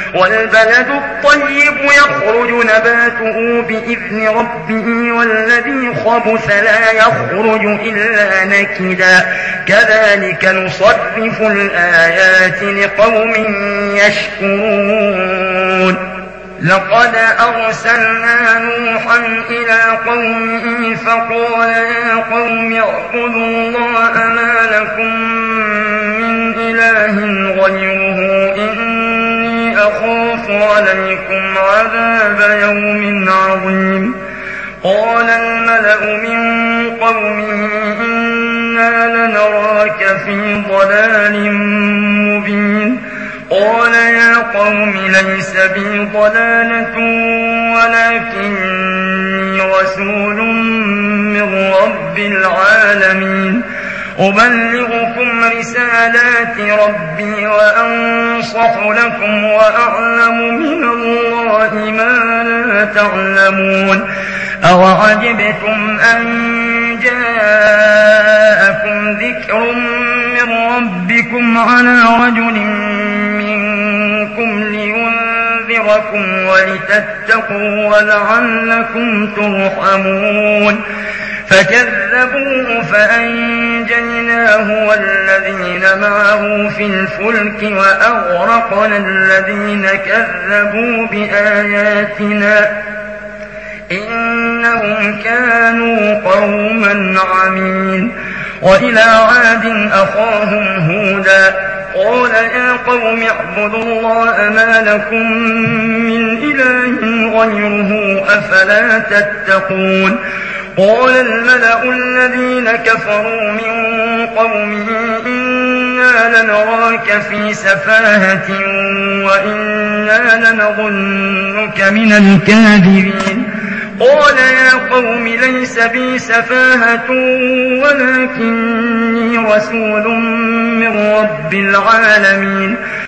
والبلد الطيب يخرج نباته بإذن ربه والذي خبث لا يخرج إلا نكدا كذلك نصرف الآيات لقوم يشكرون لقد أرسلنا نوحا إلى قومه فقال يا قوم اعبدوا الله ما لكم من إله غيره إني أخاف عليكم عذاب يوم عظيم قال الملأ من قومه إنا لنراك في ضلال مبين قال يا قوم ليس بي ضلالة ولكني رسول من رب العالمين أبلغكم رسالات ربي وأنصح لكم وأعلم من الله ما لا تعلمون أوعجبتم أن جاءكم ذكر من ربكم على رجل منكم لينذركم ولتتقوا ولعلكم ترحمون فكذبوه فأنجيناه والذين معه في الفلك وأغرقنا الذين كذبوا بآياتنا إنهم كانوا قوما عمين وإلى عاد أخاهم هودا قال يا قوم اعبدوا الله ما لكم من إله غيره أفلا تتقون قال الملأ الذين كفروا من قومه إنا لنراك في سفاهة وإنا لنظنك من الكاذبين قال يا قوم ليس بي سفاهة ولكني رسول من رب العالمين